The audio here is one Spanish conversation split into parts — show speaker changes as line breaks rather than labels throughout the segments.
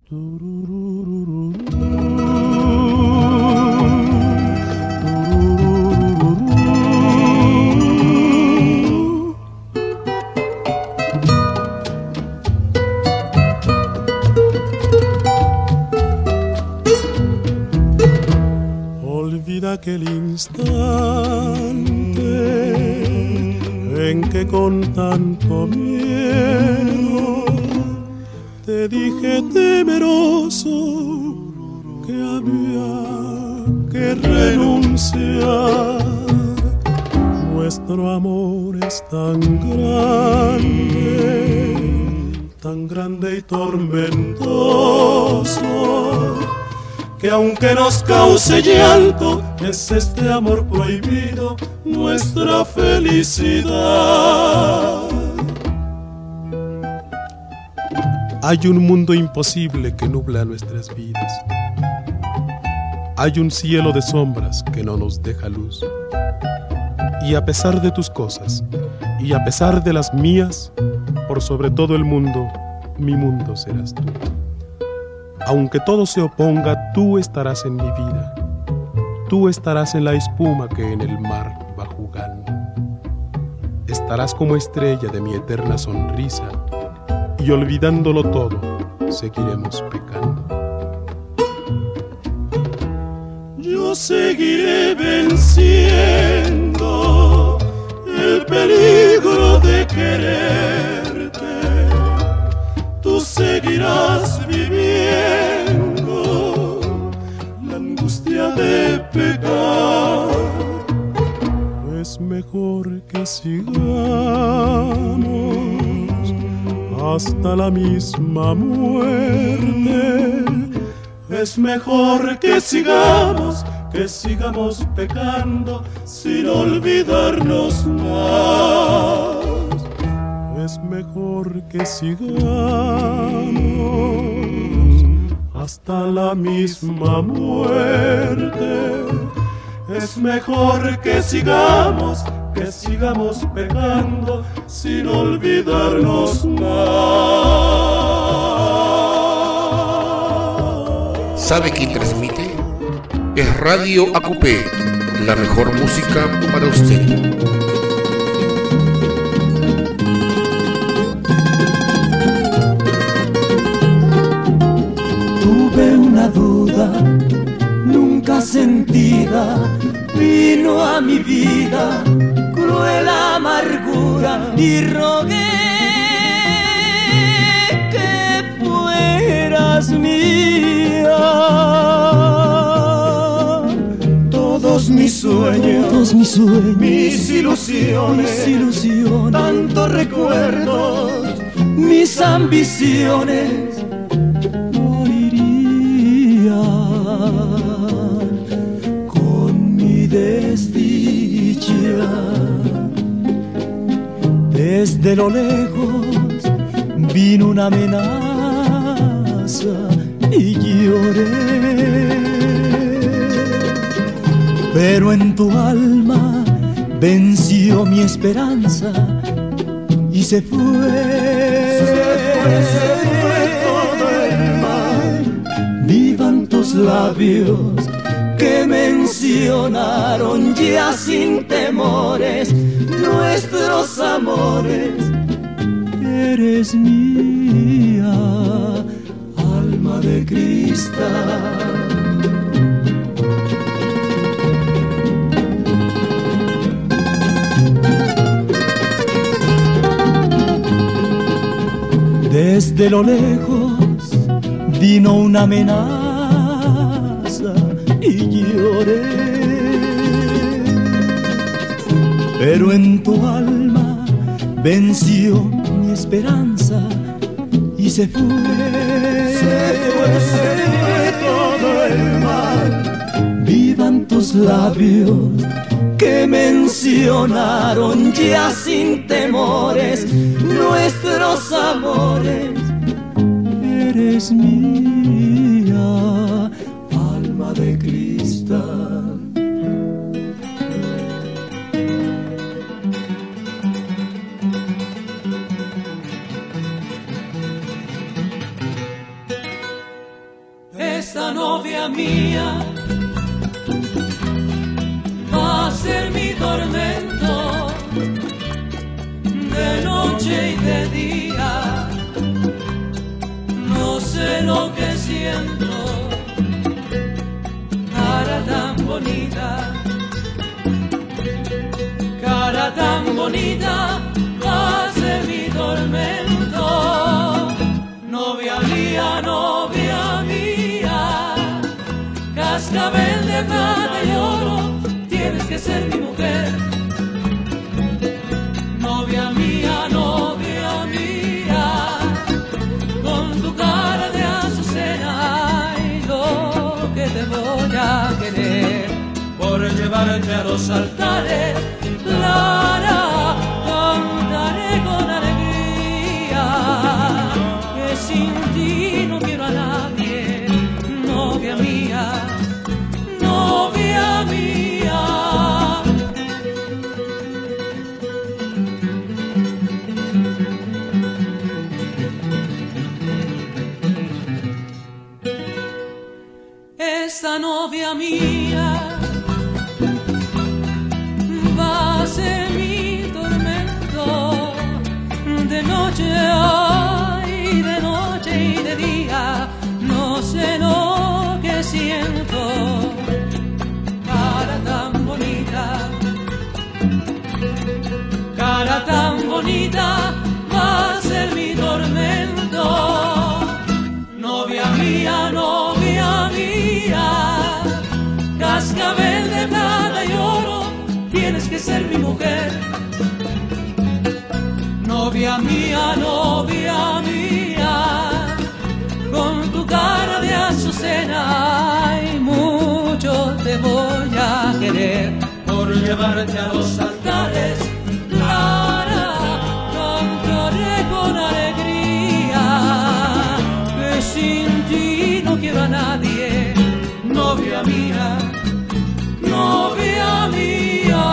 Olvida aquel instante en que con tanto miedo te dije temeroso que había que renunciar. Nuestro amor es tan grande y tormentoso, que aunque nos cause llanto, es este amor prohibido nuestra felicidad. Hay un mundo imposible que nubla nuestras vidas. Hay un cielo de sombras que no nos deja luz. Y a pesar de tus cosas, y a pesar de las mías, por sobre todo el mundo, mi mundo serás tú. Aunque todo se oponga, tú estarás en mi vida. Tú estarás en la espuma que en el mar va jugando. Estarás como estrella de mi eterna sonrisa, y olvidándolo todo, seguiremos pecando. Yo seguiré venciendo el peligro de quererte. Tú seguirás viviendo la angustia de pecar. Es mejor que sigamos hasta la misma muerte. Es mejor que sigamos pecando sin olvidarnos más. Es mejor que sigamos hasta la misma muerte. Es mejor que sigamos pecando sin olvidarnos más.
¿Sabe quién transmite? Es Radio Acupé, la mejor música para usted.
Tuve una duda nunca sentida, vino a mi vida cruel amargura y rogué que fueras mía. Todos mis sueños, mis ilusiones, tantos recuerdos, mis ambiciones con mi desdicha. Desde lo lejos vino una amenaza y lloré, pero en tu alma venció mi esperanza y se fue todo el mal. Vivan tus labios que mencionaron ya sin temores nuestros amores. Eres mía, alma de cristal. Desde lo lejos vino una amenaza y lloré, pero en tu alma venció mi esperanza y se fue todo el mal. Vivan tus labios que mencionaron ya sin temores nuestros amores. Eres mía, alma de cristal. esta novia mía va a ser mi tormento de noche y de día. No sé lo que siento, cara tan bonita, cara tan bonita, va a ser mi tormento. Novia mía, novia mía, cascabel de plata y oro, tienes que ser mi mujer. Novia mía, novia mía, con tu cara de azucena, ay, lo que te voy a querer, por llevarte a los altares, Clara, cantaré con alegría, que sin ti no quiero a nadie, novia mía, novia mía. Esta novia mía va a ser mi tormento de noche, ay, de noche y de día. No sé lo que siento, cara tan bonita, cara tan bonita, va a ser mi tormento. Novia mía, novia mía, cascabel de plata y oro, tienes que ser mi mujer. Novia mía, novia mía, con tu cara de azucena, ay, mucho te voy a querer, por llevarte a los altares, Clara, cantaré con alegría, que sin ti no quiero a nadie, novia mía, novia mía.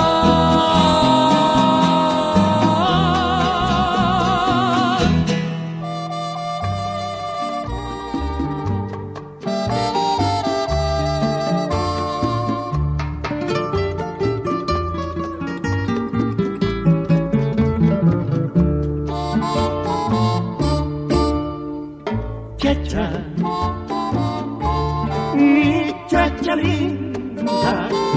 Chacha, mi chacha linda,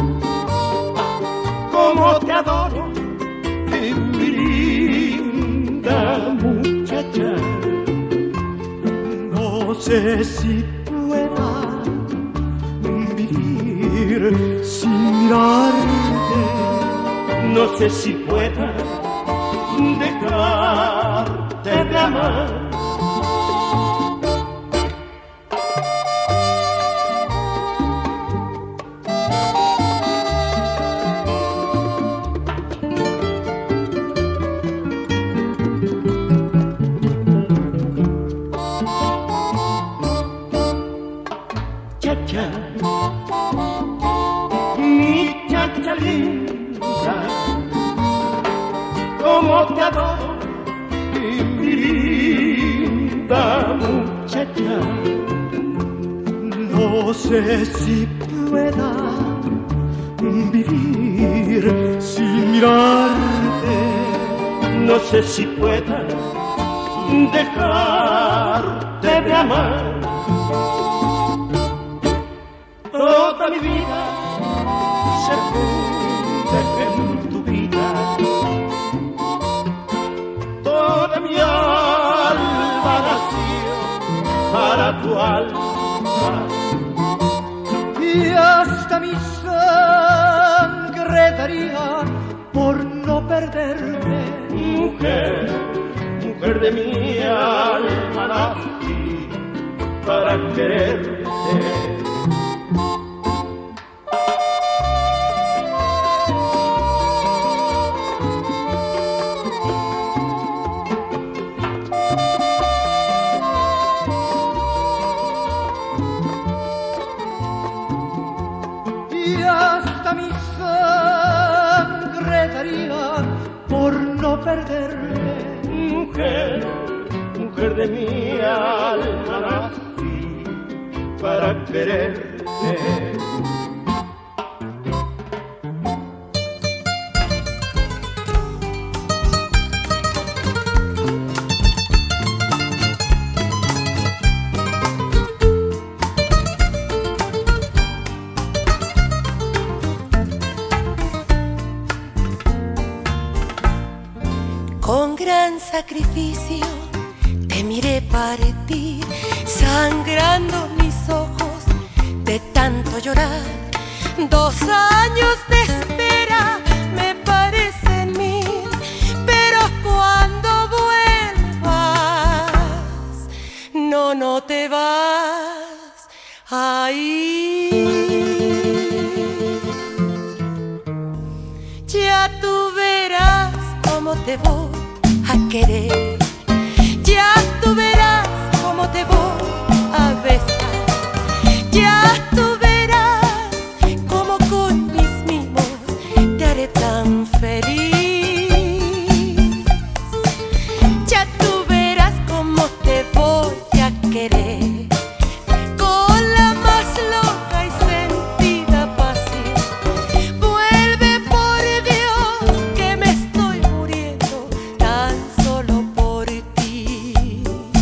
como te adoro, mi linda muchacha. No sé si pueda vivir sin mirarte, no sé si pueda dejarte de amar. Chacha, mi chacha linda, como te adoro, mi linda muchacha. No sé si pueda vivir sin mirarte, no sé si pueda dejarte de amar. Toda mi vida se funde en tu vida, toda mi alma nació para tu alma, y hasta mi sangre daría por no perderte. Mujer, mujer de mi alma, nací para quererte. Mi sangre daría por no perderme. Mujer, mujer de mi alma, nací para a quererte.
Con gran sacrificio te miré partir, sangrando mis ojos de tanto llorar. 2 años de espera me parecen 1000, pero cuando vuelvas, no te vas a ir. Ya tú verás cómo te voy a querer, ya tú verás cómo te voy a besar, ya tú verás cómo con mis mimos te haré tan feliz, ya tú verás cómo te voy a querer, con la más loca y sentida pasión. Vuelve por Dios que me estoy muriendo tan solo por ti.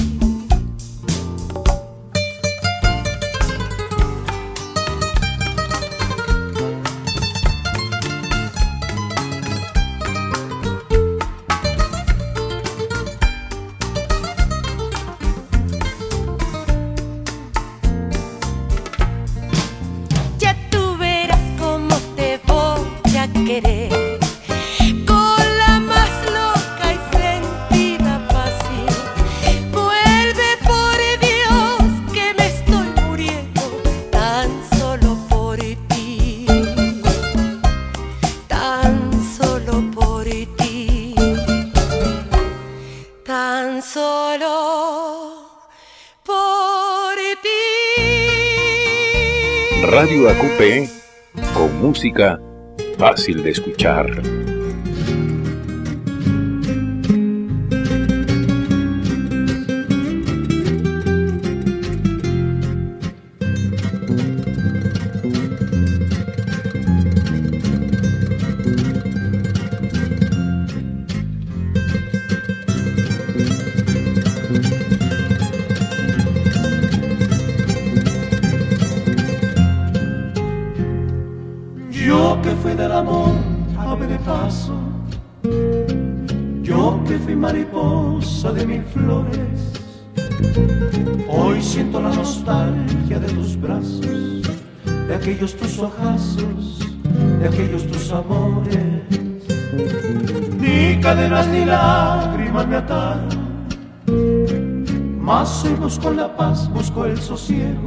Ya tú verás cómo te voy a querer, con la más loca y sentida pasión. Vuelve por Dios que me estoy muriendo tan solo por ti, tan solo por ti, tan solo por ti.
Radio ACUPE, con música fácil de escuchar.
Yo que fui del amor ave de paso, yo que fui mariposa de 1000 flores, hoy siento la nostalgia de tus brazos, de aquellos tus ojazos, de aquellos tus amores. Ni cadenas ni lágrimas me ataron, mas hoy busco la paz, busco el sosiego.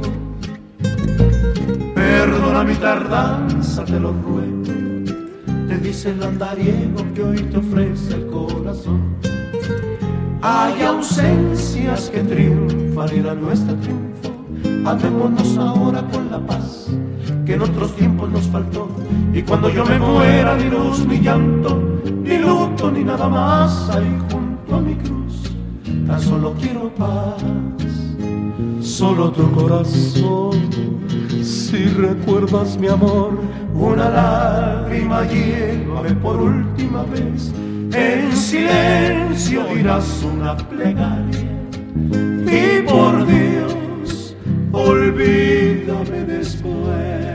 Perdona mi tardanza, te lo ruego, te dice el andariego que hoy te ofrece el corazón. Hay ausencias que triunfan y la nuestra triunfó. Amémonos ahora con la paz que en otros tiempos nos faltó. Y cuando yo me muera, ni luz, ni llanto, ni luto, ni nada más, ahí junto a mi cruz, tan solo quiero paz. Solo tu corazón, si recuerdas mi amor, una lágrima llévame por última vez. En silencio dirás una plegaria y por Dios, olvídame después.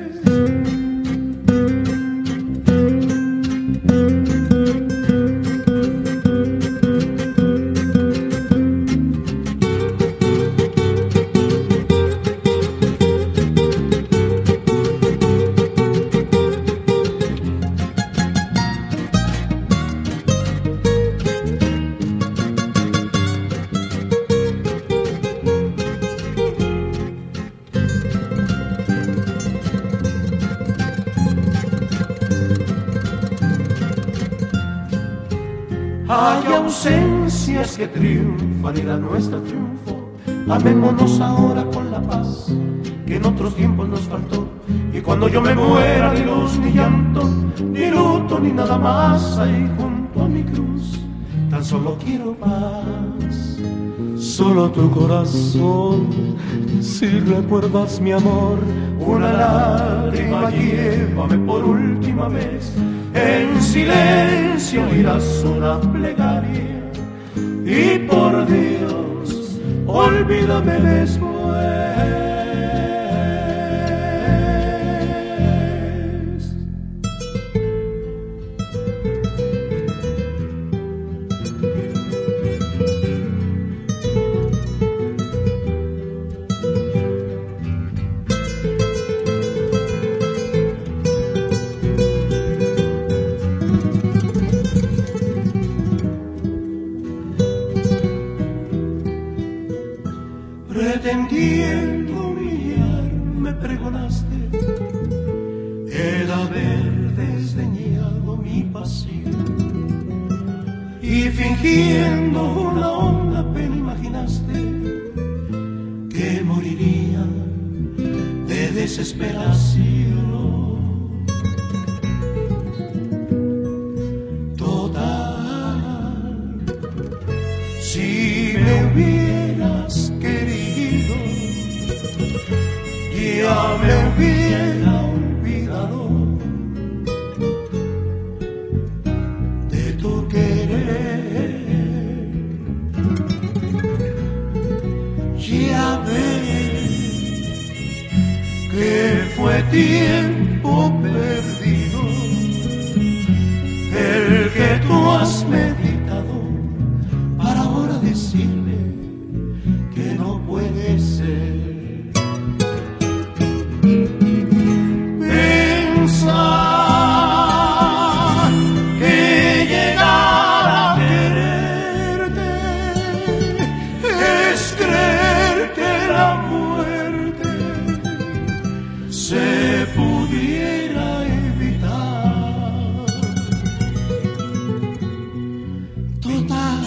Hay ausencias que triunfan y la nuestra triunfó. Amémonos ahora con la paz que en otros tiempos nos faltó. Y cuando yo me muera, ni luz, ni llanto, ni luto, ni nada más, ahí junto a mi cruz, tan solo quiero paz. Solo tu corazón, si Si recuerdas mi amor, una lágrima llévame por última vez. En silencio dirás una plegaria y por Dios, olvídame después. Pretendiendo humillar me pregonaste el haber desdeñado mi pasión, y fingiendo una honda pena imaginaste que moriría de desesperación. Total, si me hubieras querido, ya me hubiera olvidado de tu querer. Ya ves que fue tiempo perdido el que tú has meditado para ahora decirme que no puede ser. Pensar que llegar a quererte es creer que la muerte se pudiera evitar. Total,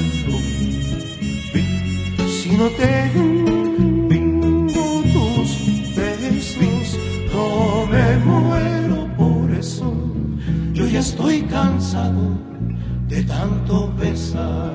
si no tengo tus besos, no me muero por eso. Yo ya estoy cansado de tanto besar.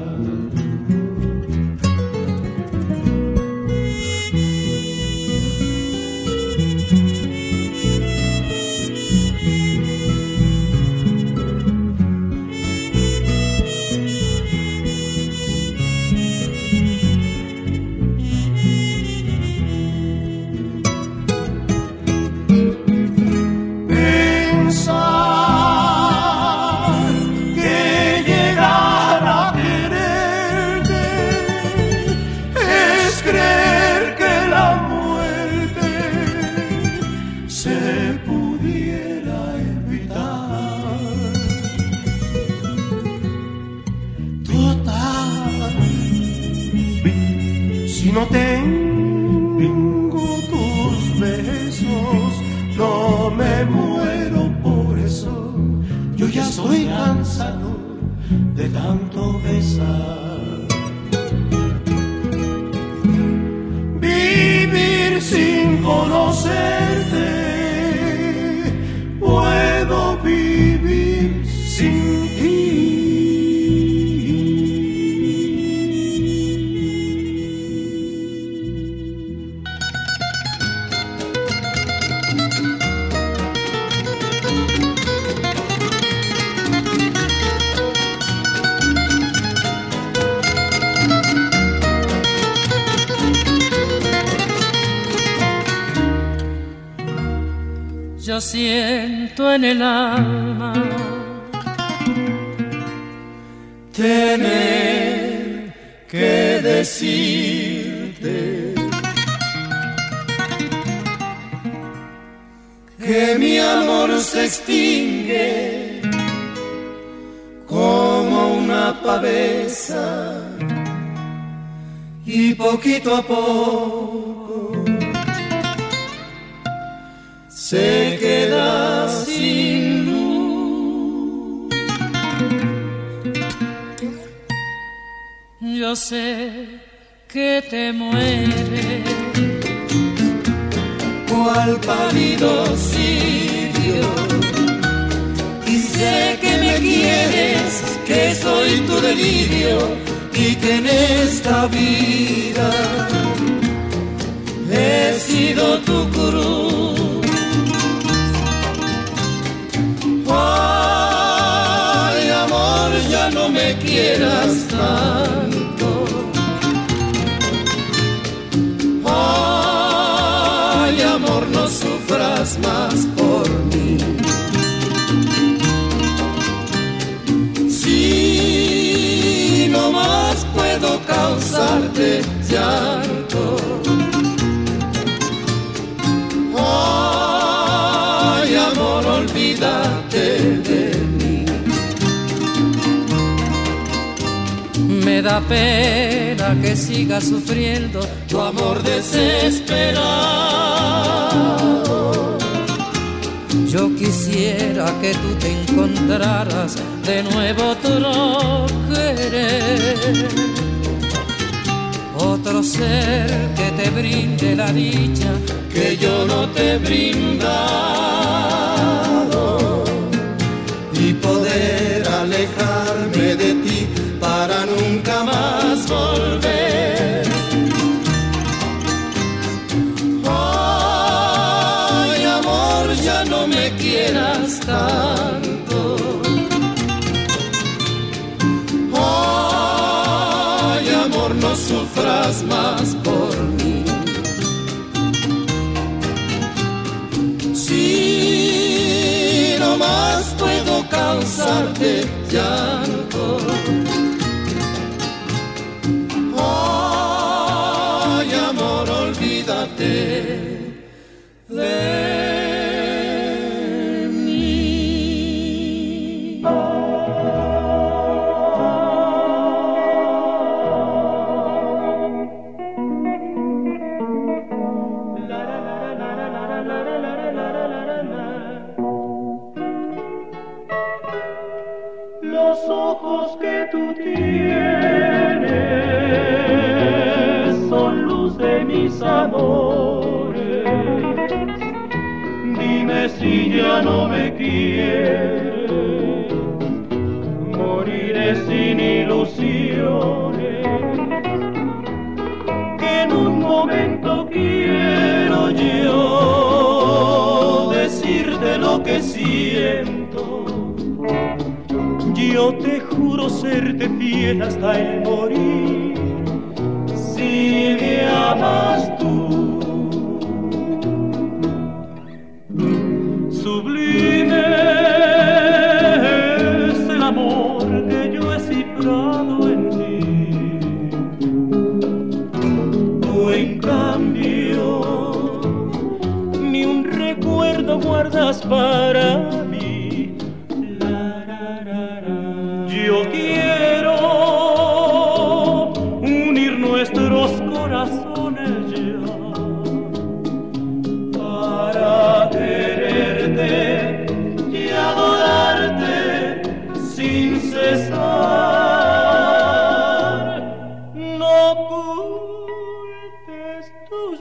Si no tengo tus besos, no me muero por eso. Yo ya estoy cansado de tanto besar. Vivir sin conocerte, puedo vivir sin ti.
Yo siento en el alma
tener que decirte que mi amor se extingue como una pavesa y poquito a poco se queda sin luz.
Yo sé que te mueres,
cual pálido cirio, y sé que me quieres, que soy tu delirio y que en esta vida
sido tu cruz. Ay, amor, ya no me quieras tanto. Ay, amor, no sufras más por mí. Si no más puedo causarte llanto. Ay, amor, olvídate de mí. Me da pena que sigas sufriendo tu amor desesperado. Yo quisiera que tú te encontraras de nuevo otro querer, otro ser que te brinde la dicha que yo no te he brindado, y poder alejarme de ti para nunca más volver. Ay, amor, ya no me quieras tanto. Ay, amor, no sufras más por mí. Si no más puedo causarte llanto. Ay, amor, olvídate de mí.
Los ojos que tú tienes son luz de mis amores. Dime si ya no me quieres, moriré sin ilusiones. Que en un momento quiero yo decirte lo que siento. Yo te juro serte fiel hasta el morir, si me amas tú. Sublime es el amor que yo he cifrado en ti. Tú, en cambio, ni un recuerdo guardas para mí. Yo quiero unir nuestros corazones ya, para quererte y adorarte sin cesar. No ocultes tus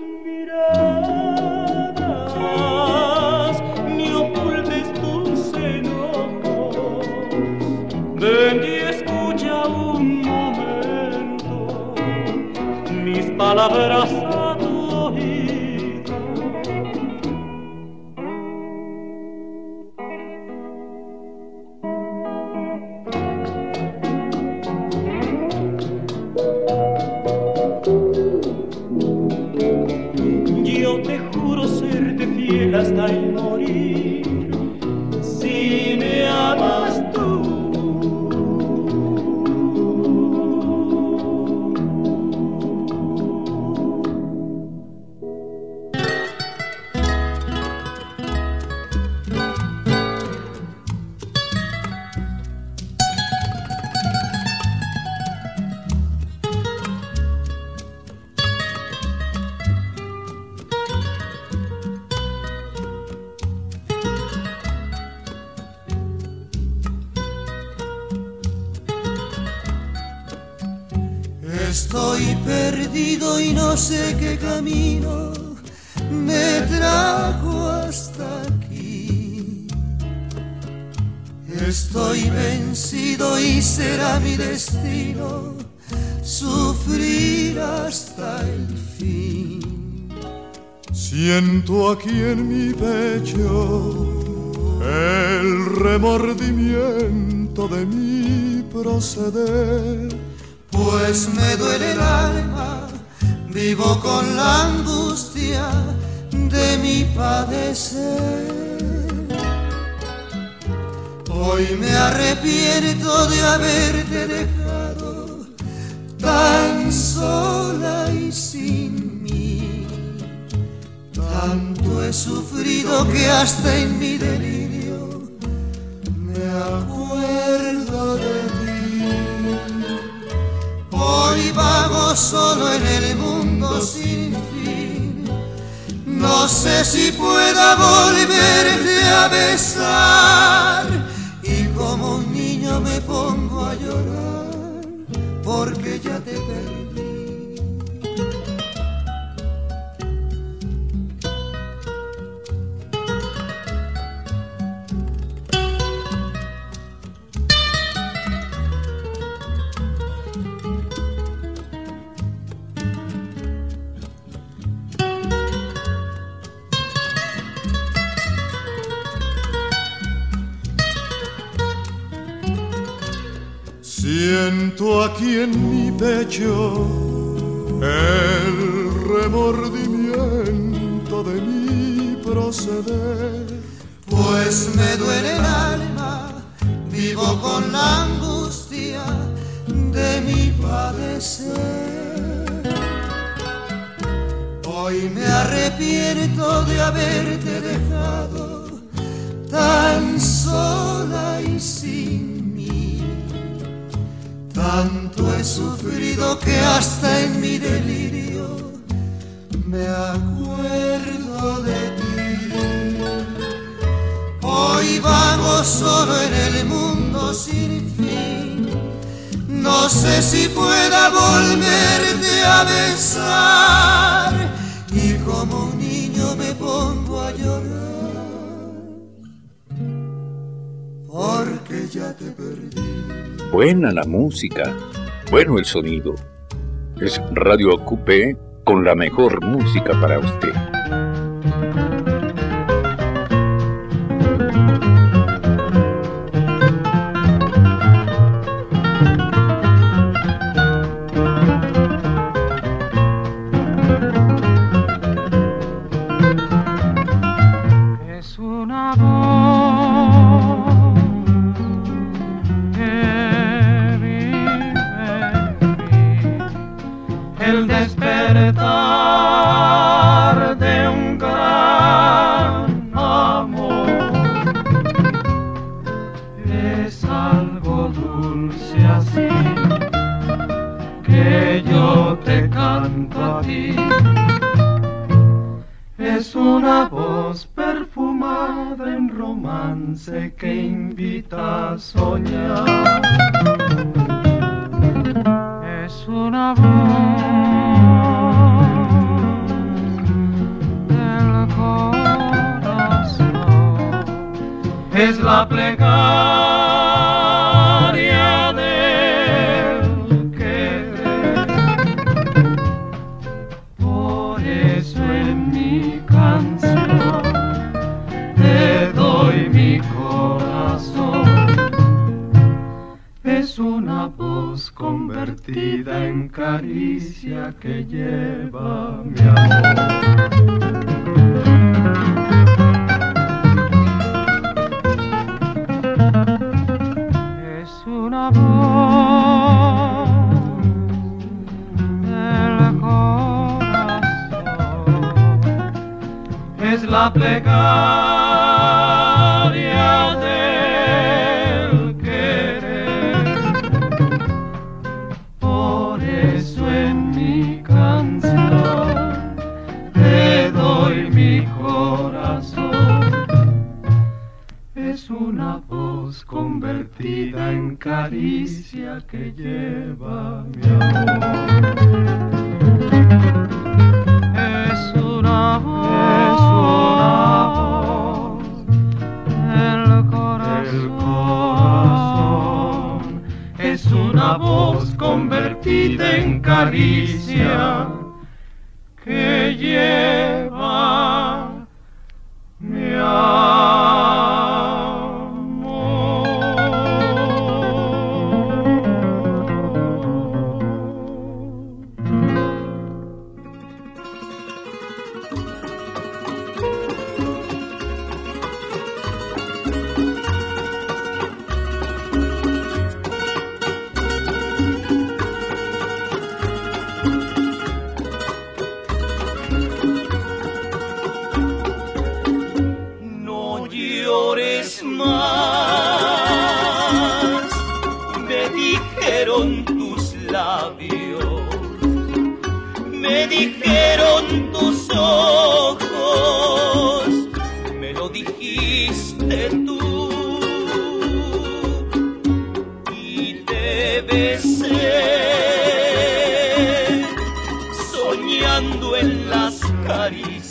miradas, ni ocultes tus enojos. Ven y escucha un momento mis palabras a tu oído. Yo te juro serte fiel hasta el morir, si me amas tú.
Estoy perdido y no sé qué camino me trajo hasta aquí. Estoy vencido y será mi destino sufrir hasta el fin.
Siento aquí en mi pecho el remordimiento de mi proceder,
pues me duele el alma, vivo con la angustia de mi padecer. Hoy me arrepiento de haberte dejado tan sola y sin mí. Tanto he sufrido que hasta en mi delirio me acuerdo de ti. Hoy vago solo en el mundo sin fin. No sé si pueda volverte a besar. Y como un niño me pongo a llorar porque ya te perdí.
Siento aquí en mi pecho el remordimiento de mi proceder,
pues me duele el alma, vivo con la angustia de mi padecer. Hoy me arrepiento de haberte dejado tan sola y sin. Tanto he sufrido que hasta en mi delirio me acuerdo de ti. Hoy vago solo en el mundo sin fin. No sé si pueda volverte a besar. Y como un niño me pongo a llorar porque ya te perdí.
Buena la música, bueno el sonido. Es Radio Acupé con la mejor música para usted.
Es una voz el despertar de un gran amor. Es algo dulce así que yo te canto a ti. Es una voz perfumada en romance que invita a soñar. Es una voz del corazón, es la plegaria del querer. Por eso en mi canción te doy mi corazón. Es una voz convertida en caricia que lleva mi amor. Es una voz del corazón, es la plegaria del querer. Por eso en mi canción te doy mi corazón. Es una voz convertida en caricia que lleva mi amor. Es una voz del corazón, es una voz convertida en caricia que lleva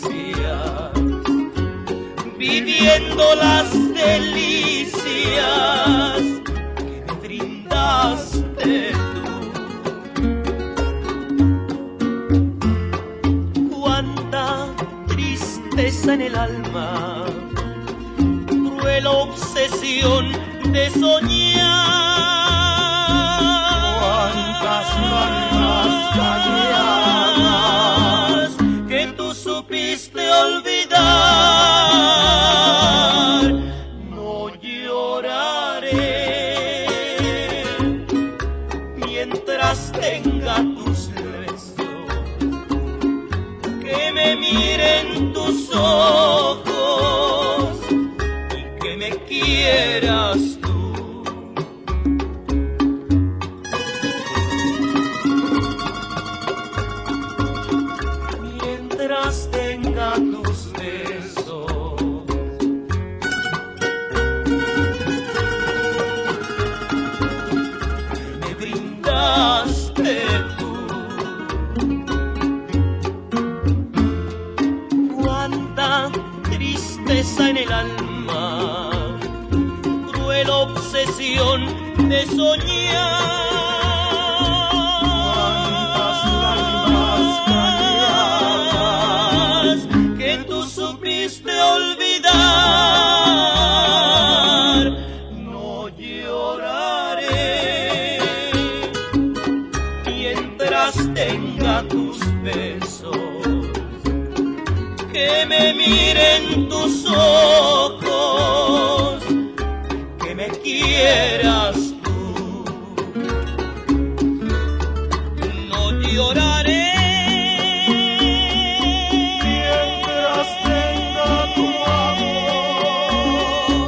ansia, viviendo las delicias que me brindaste tú. Cuánta tristeza en el alma, cruel obsesión de soñar. Cuántas lágrimas calladas que tú supiste olvidar. No lloraré mientras tenga tus besos, que me miren tus ojos y que me quieras tú. Mientras tenga tus besos, que me brindaste tú. Cuánta tristeza en el alma, cruel obsesión de soñar. Cuántas lágrimas calladas que tú supiste olvidar. No lloraré mientras tenga tus besos, que me miren tus ojos, que me quieras tú. No lloraré mientras tenga tu amor.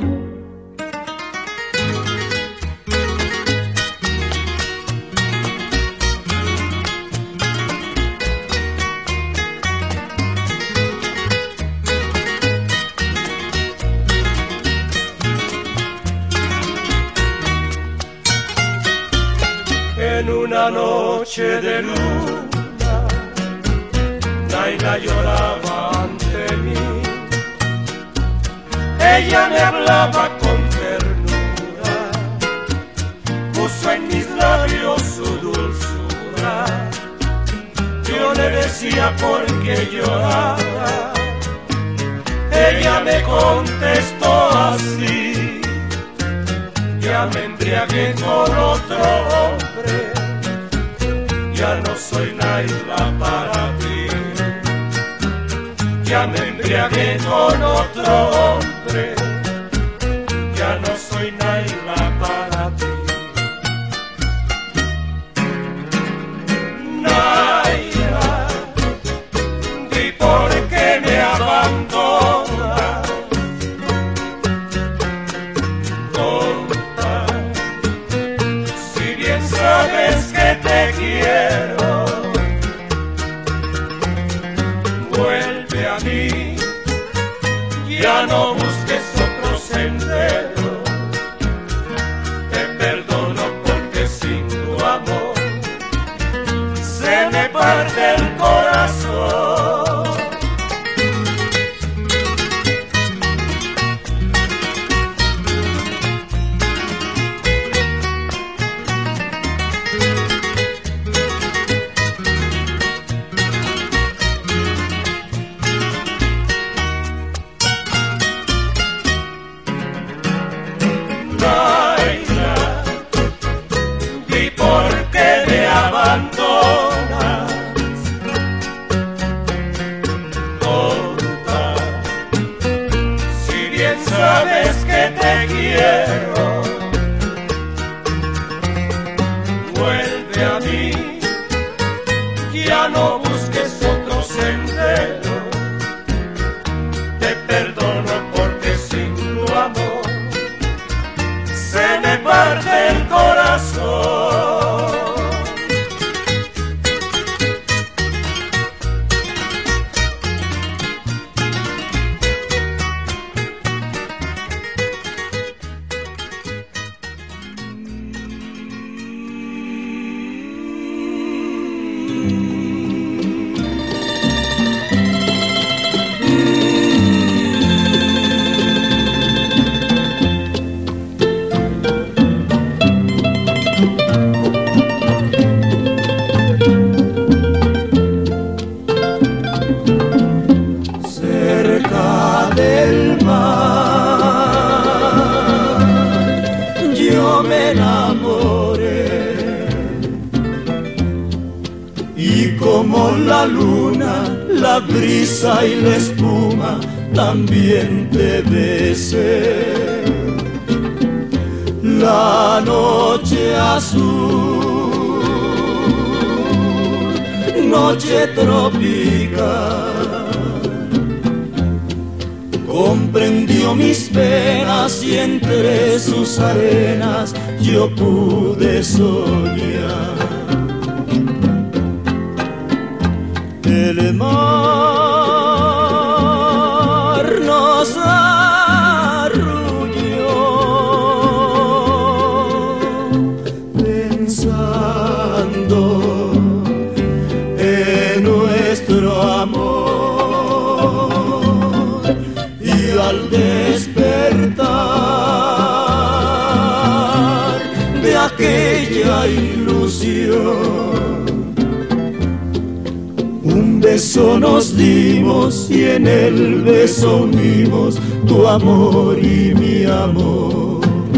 En una noche de luna, Naina lloraba ante mí. Ella me hablaba con ternura, puso en mis labios su dulzura. Yo le decía por qué lloraba, ella me contestó así: ya me embriagué con otro hombre, ya no soy Naila para ti. Ya me embriagué con otro hombre, ya no soy Naila para ti. Naila, di por qué me abandonas. Sabes que te quiero, vuelve a mí, ya no busques otro sendero. Te perdono porque sin tu amor se me parte el corazón.
la luna, la brisa y la espuma también te besen. La noche azul, noche tropical, comprendió mis penas y entre sus arenas yo pude soñar. El mar nos arrulló pensando en nuestro amor, y al despertar de aquella ilusión, un beso nos dimos y en el beso unimos tu amor y mi amor.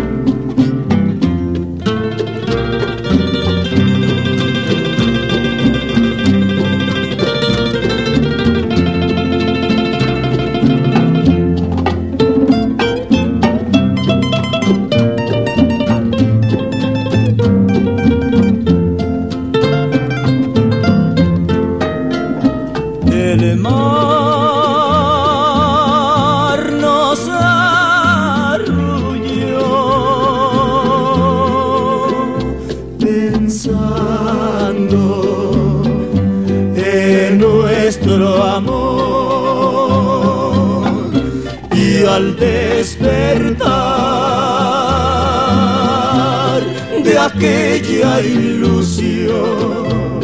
Al despertar de aquella ilusión,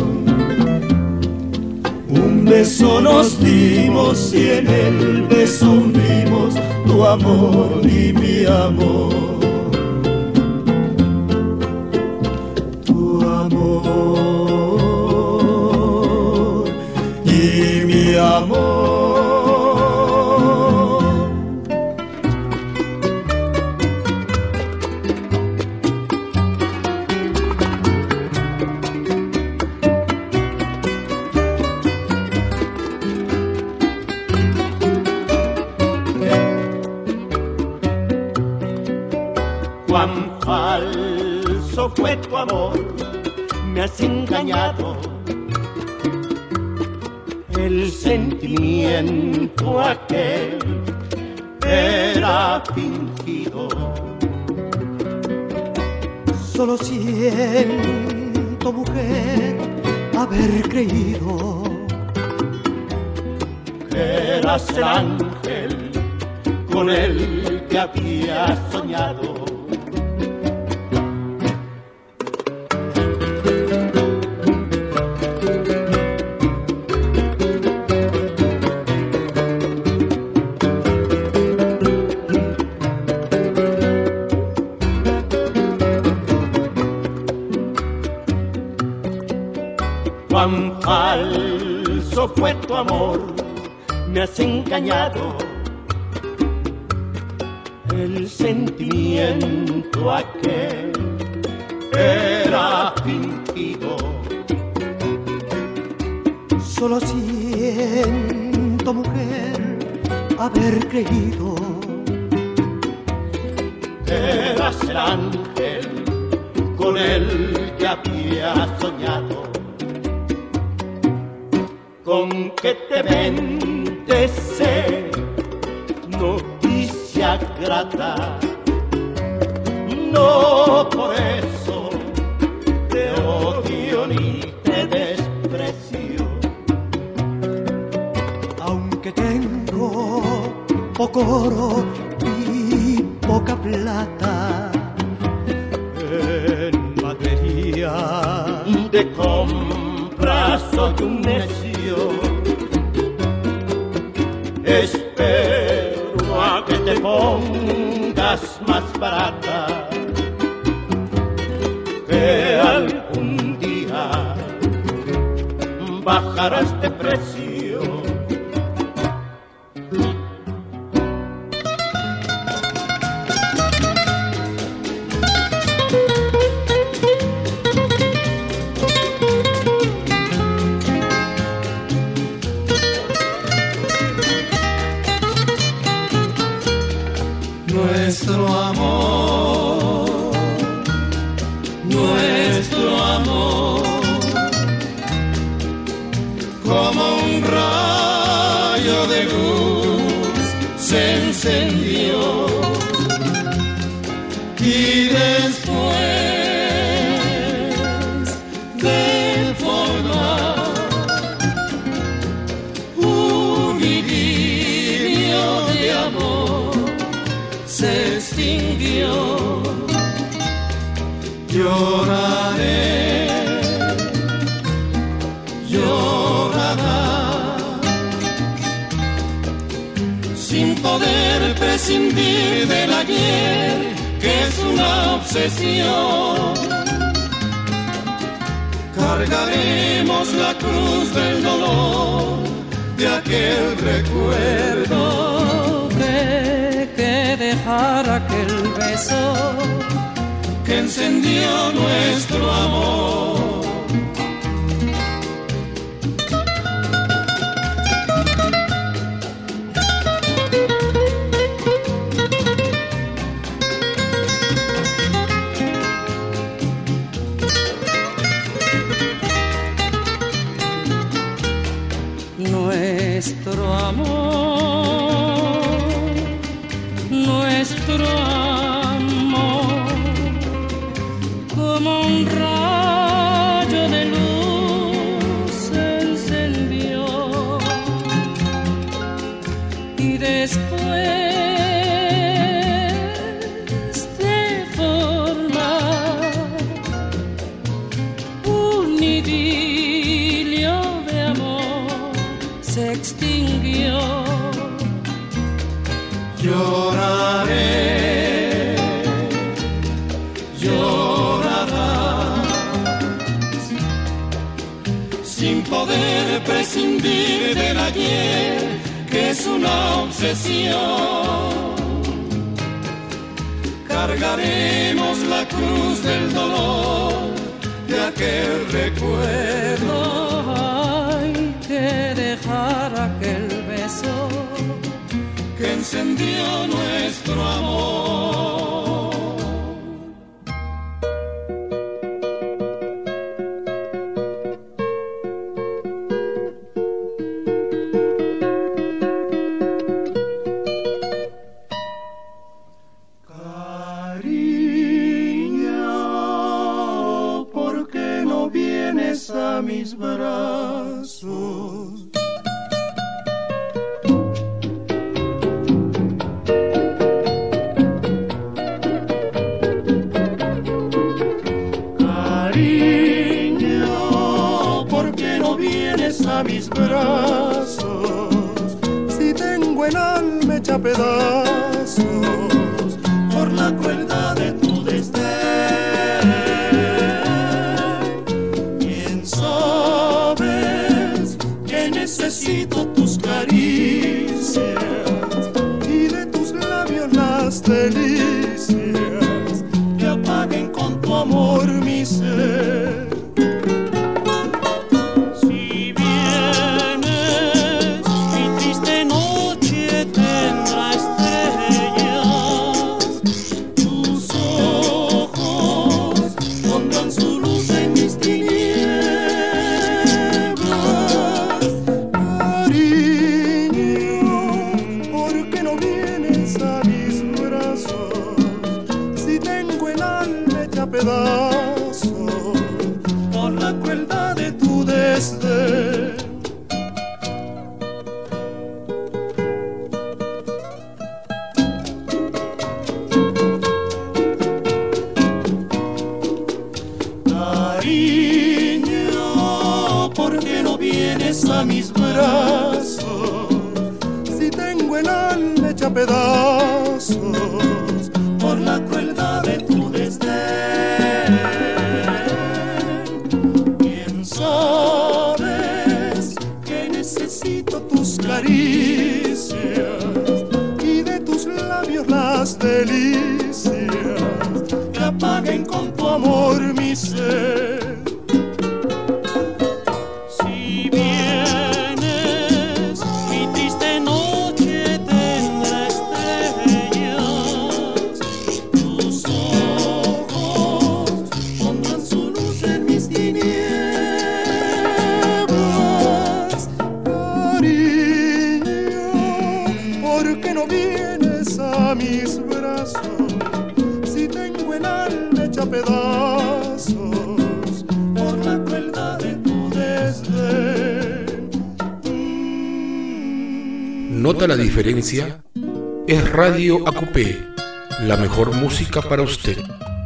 un beso nos dimos y en el beso unimos tu amor y mi amor. Tu amor y mi amor.
Cuán falso fue tu amor, me has engañado. El sentimiento aquel era fingido.
Solo siento, mujer, haber creído
que eras el ángel con el que había soñado. Cuán falso fue tu amor, me has engañado. El sentimiento aquel era fingido.
Solo siento, mujer, haber creído
eras el ángel con el que había soñado. Con que te bendece noticia grata, no por eso te odio ni te desprecio.
Aunque tengo poco oro y poca plata,
en materia de compra soy un necio. Espero a que te pongas más barata, que algún día bajarás de precio.
nuestro amor, como un rayo de luz se encendió y después de formar un idilio de amor se extinguió. Lloraré, llorará, sin poder prescindir del ayer, que es una obsesión. Cargaremos la cruz del dolor de aquel recuerdo.
Que dejar aquel beso
que encendió nuestro amor.
Nuestro amor, nuestro amor, como un rayo de luz se encendió y después de formar un idilio de amor se extinguió.
Lloraré, llorarás, sin poder prescindir del ayer, que es una obsesión. Cargaremos la cruz del dolor de aquel recuerdo.
Hay que dejar aquel beso
que encendió nuestro amor. Cariño, ¿por qué no vienes a mis brazos? A mis brazos, si tengo el alma hecha pedazos por la crueldad de tu desdén. Bien sabes que necesito tus caricias y de tus labios las delicias que apaguen con tu amor mi ser. Por la crueldad de tu desdén. Cariño, ¿por qué no vienes a mis brazos? Si tengo el alma hecha pedazos por la crueldad de tu desdén. Sabes que necesito tus caricias y de tus labios las delicias que apaguen con tu amor mi ser. Si vienes, mi triste noche tendrá estrellas,
no vienes a mis brazos, si tengo el alma hecha pedazos por la crueldad de tu desdén.
¿Nota la diferencia? Es Radio Acupé, la mejor música para usted.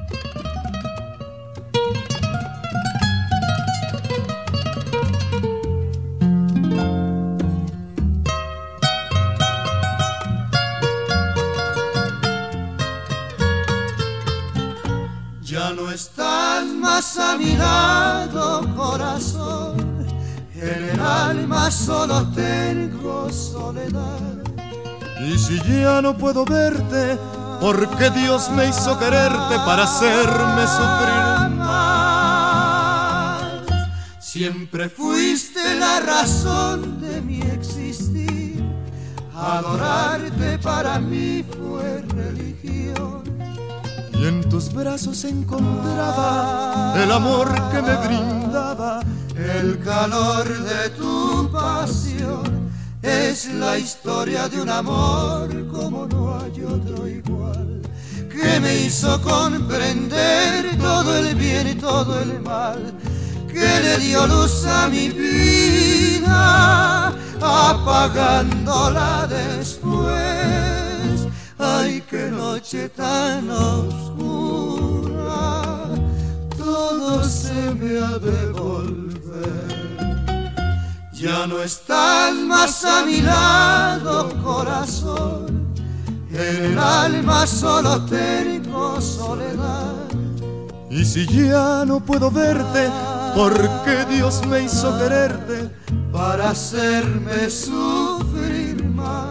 Ya no estás más a mi lado, corazón, en el alma solo tengo soledad.
Y si ya no puedo verte, porque Dios me hizo quererte para hacerme sufrir
más. Siempre fuiste la razón de mi existir, adorarte para mí fue religión.
Y en tus brazos encontraba el amor que me brindaba,
el calor de tu pasión. Es la historia de un amor como no hay otro igual, que me hizo comprender todo el bien y todo el mal, que le dio luz a mi vida, apagándola después. Ay, qué noche tan oscura, todo se me ha de volver. Ya no estás más a mi lado, corazón, en el alma solo tengo soledad.
Y si ya no puedo verte, porque Dios me hizo quererte
para hacerme sufrir más.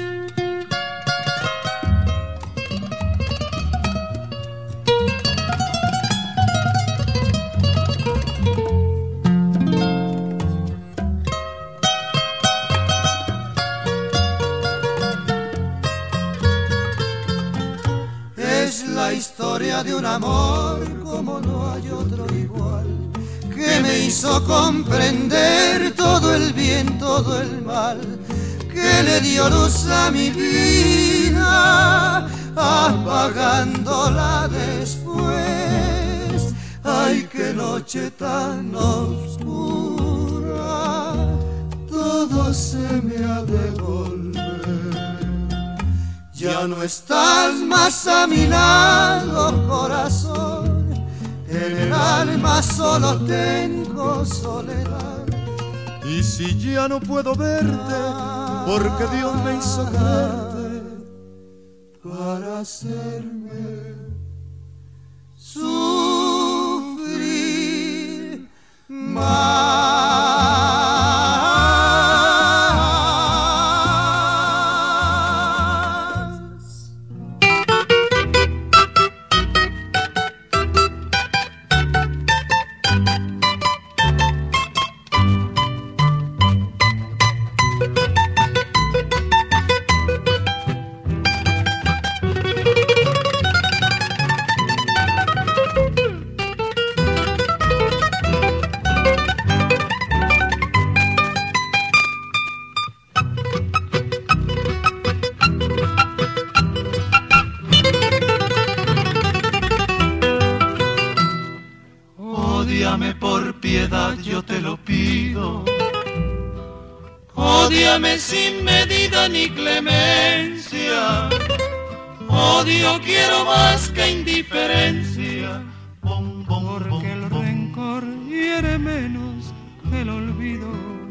La historia de un amor como no hay otro igual, que me hizo comprender todo el bien, todo el mal, que le dio luz a mi vida, apagándola después. Ay, qué noche tan oscura, todo se me ha de volver. Ya no estás más a mi lado, corazón, en el alma solo tengo soledad.
Y si ya no puedo verte, porque Dios me hizo quererte
para hacerme sufrir más.
Ódiame por piedad, yo te lo pido. Ódiame sin medida ni clemencia. Odio quiero más que indiferencia.
Porque el rencor hiere menos que el olvido.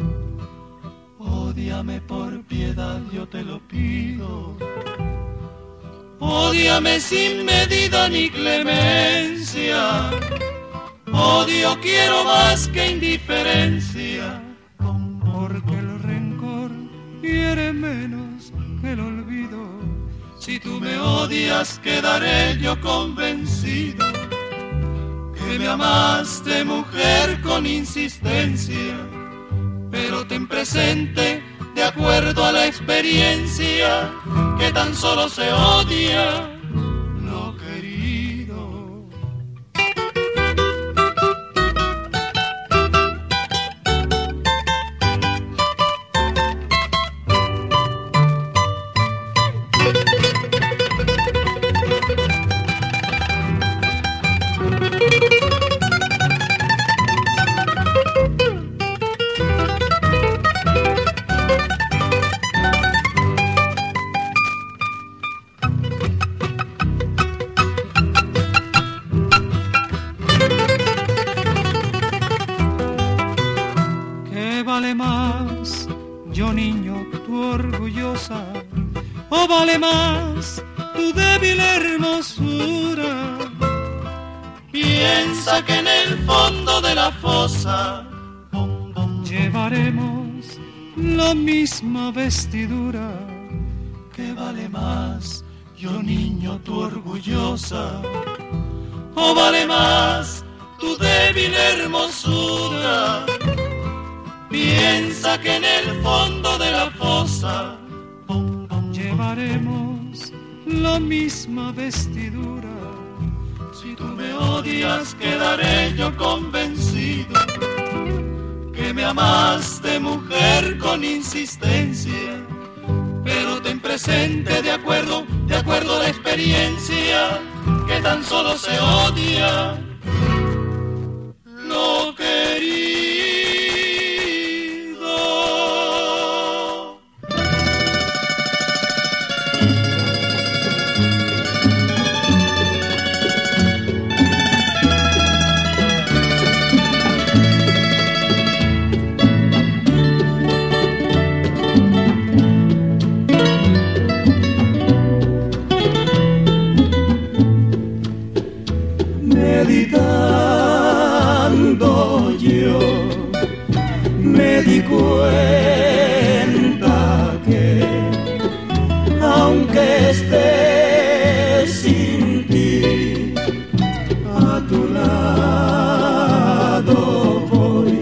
Ódiame por piedad, yo te lo pido. Ódiame sin medida ni clemencia. Odio quiero más que indiferencia.
Porque el rencor hiere menos que el olvido.
Si tú me odias, quedaré yo convencido que me amaste, mujer, con insistencia. Pero ten presente, de acuerdo a la experiencia, que tan solo se odia lo querido.
orgullosa o vale más tu débil hermosura.
Piensa que en el fondo de la fosa
llevaremos la misma vestidura.
¿Qué vale más, yo niño, tu orgullosa? ¿O vale más tu débil hermosura? Piensa que en el fondo de la fosa
llevaremos la misma vestidura.
Si tú me odias, quedaré yo convencido que me amaste, mujer, con insistencia. Pero ten presente, de acuerdo a la experiencia, que tan solo se odia lo querido.
Meditando yo me di cuenta que aunque esté sin ti a tu lado voy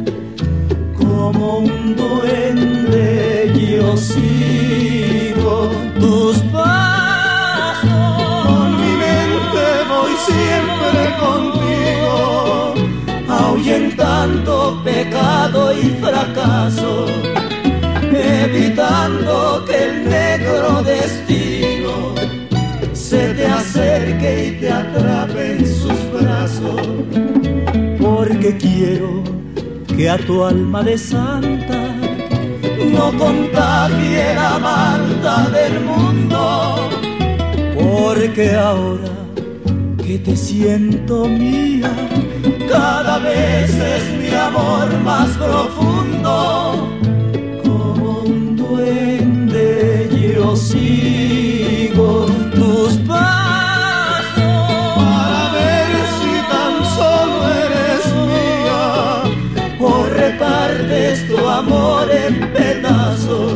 como un duende, yo sigo tus pasos, con mi mente voy siempre contigo, ahuyentando pecado y fracaso, evitando que el negro destino se te acerque y te atrape en sus brazos, porque quiero que a tu alma de santa no contagie la maldad del mundo, porque ahora que te siento mía, cada vez es mi amor más profundo. Como un duende yo sigo tus pasos para ver si tan solo eres mía o repartes tu amor en pedazos.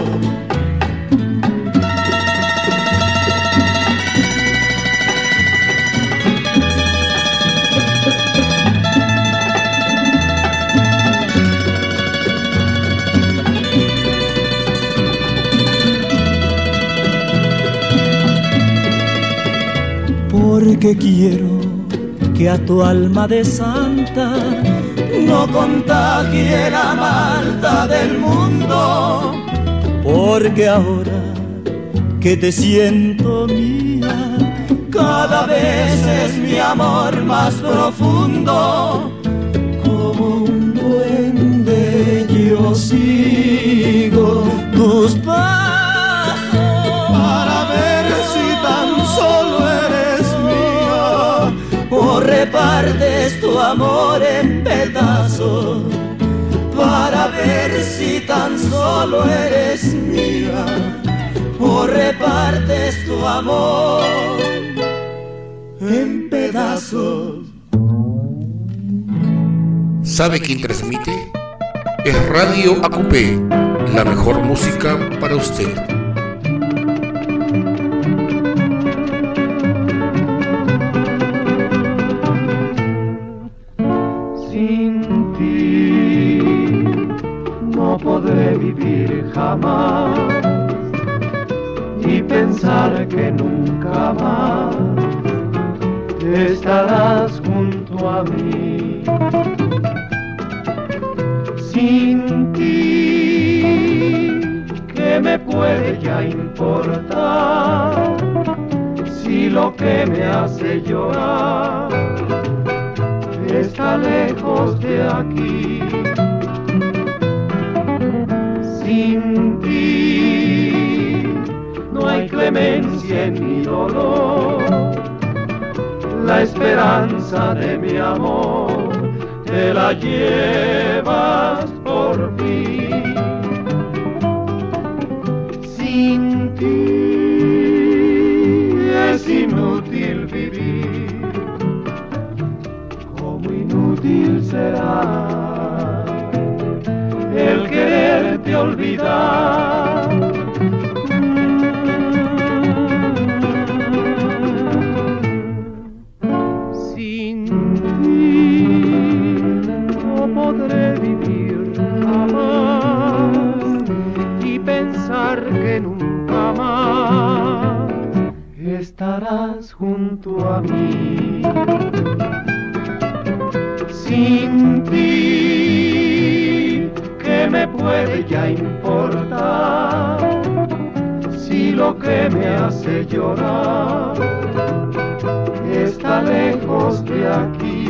Porque quiero que a tu alma de santa no contagie la maldad del mundo, porque ahora que te siento mía, cada vez es mi amor más profundo. Como un duende yo sigo tus pasos para ver si tan solo o repartes tu amor en pedazos, para ver si tan solo eres mía o repartes tu amor en pedazos.
¿Sabe quién transmite? Es Radio AQP, la mejor música para usted.
Podré vivir jamás y pensar que nunca más estarás junto a mí. Sin ti, ¿qué me puede ya importar si lo que me hace llorar está lejos de aquí? Sin ti no hay clemencia en mi dolor, la esperanza de mi amor te la llevas por mí.
Sin ti es inútil vivir, como inútil será el quererte olvidar. Sin ti no podré vivir jamás y pensar que nunca más estarás junto a mí. Sin ti, ¿qué me puede ya importar? Si lo que me hace llorar está lejos de aquí.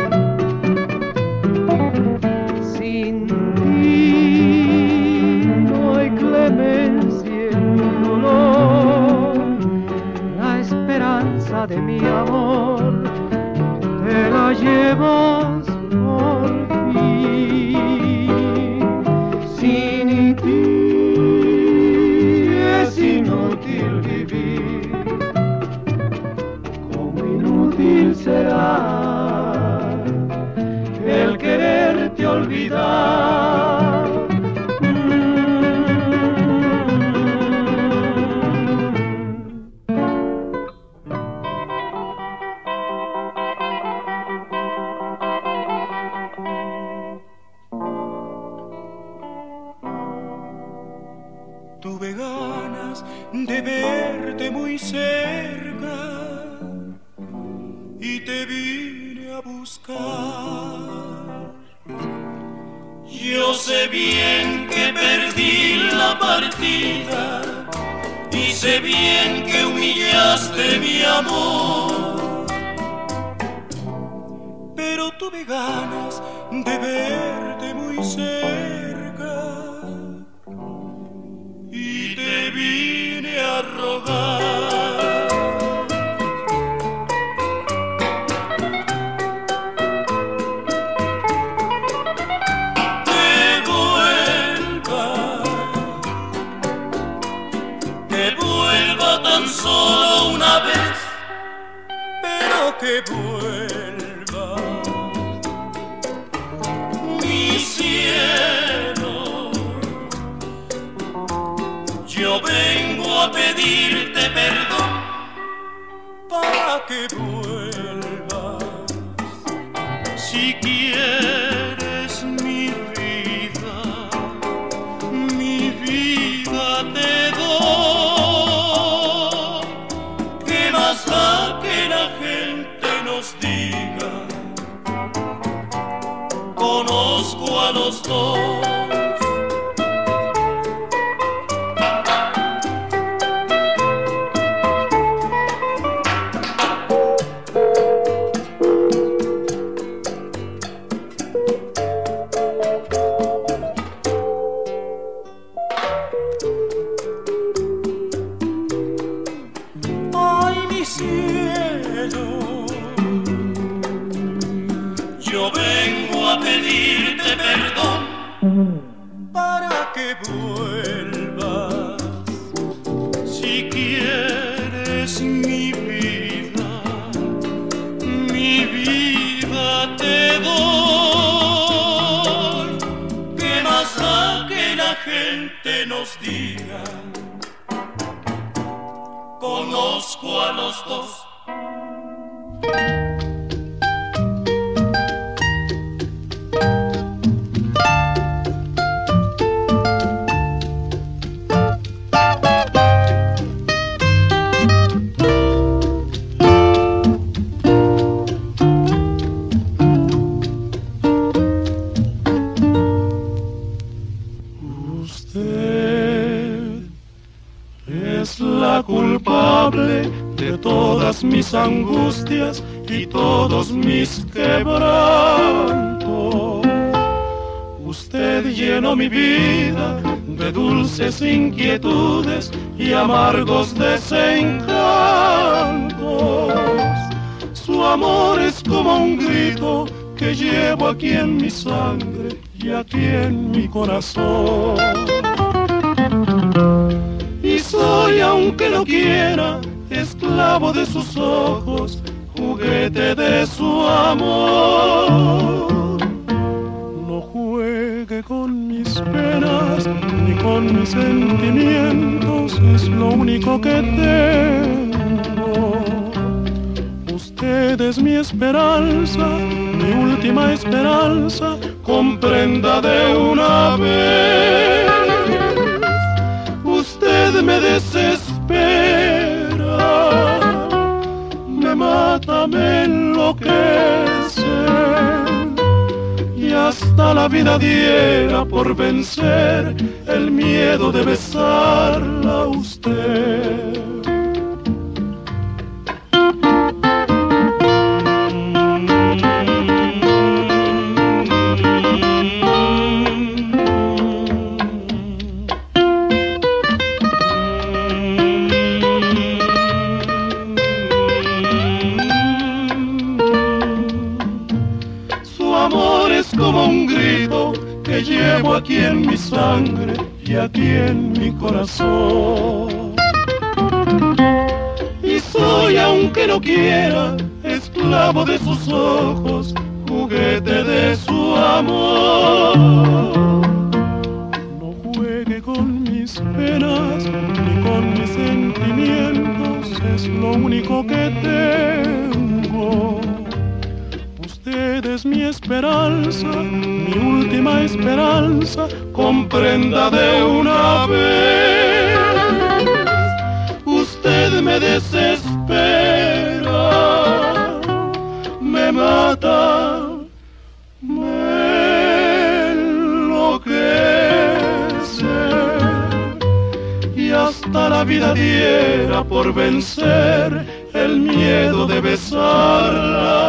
Sin ti no hay clemencia en mi dolor. La esperanza de mi amor te la llevas por fin. Sin ti es inútil vivir, como inútil será el quererte olvidar.
Tuve ganas de verte muy cerca y te vine a buscar.
Yo sé bien que perdí la partida y sé bien que humillaste mi amor,
pero tuve ganas de verte muy cerca y te vine a rogar.
Tan solo una vez,
pero que vuelva,
mi cielo. Yo vengo a pedirte perdón
para que vuelvas. Si quieres mi vida te doy. Hasta que la gente nos diga, conozco a los dos.
Yo vengo a pedirte perdón
para que vuelvas. Si quieres mi vida te doy. ¿Qué más da que la gente nos diga? Conozco a los dos. Culpable de todas mis angustias y todos mis quebrantos. Usted llenó mi vida de dulces inquietudes y amargos desencantos. Su amor es como un grito que llevo aquí en mi sangre y aquí en mi corazón. Y quiera, esclavo de sus ojos, juguete de su amor.
No juegue con mis penas ni con mis sentimientos, es lo único que tengo. Usted es mi esperanza, mi última esperanza, comprenda de una vez. Usted me desespera, me mata, me enloquece, y hasta la vida diera por vencer el miedo de besarla a usted.
Como un grito que llevo aquí en mi sangre y aquí en mi corazón. Y soy, aunque no quiera, esclavo de sus ojos, juguete de su amor.
No juegue con mis penas ni con mis sentimientos, es lo único que tengo. Usted es mi esperanza, mi última esperanza, comprenda de una vez. Usted me desespera, me mata, me enloquece, y hasta la vida diera por vencer el miedo de besarla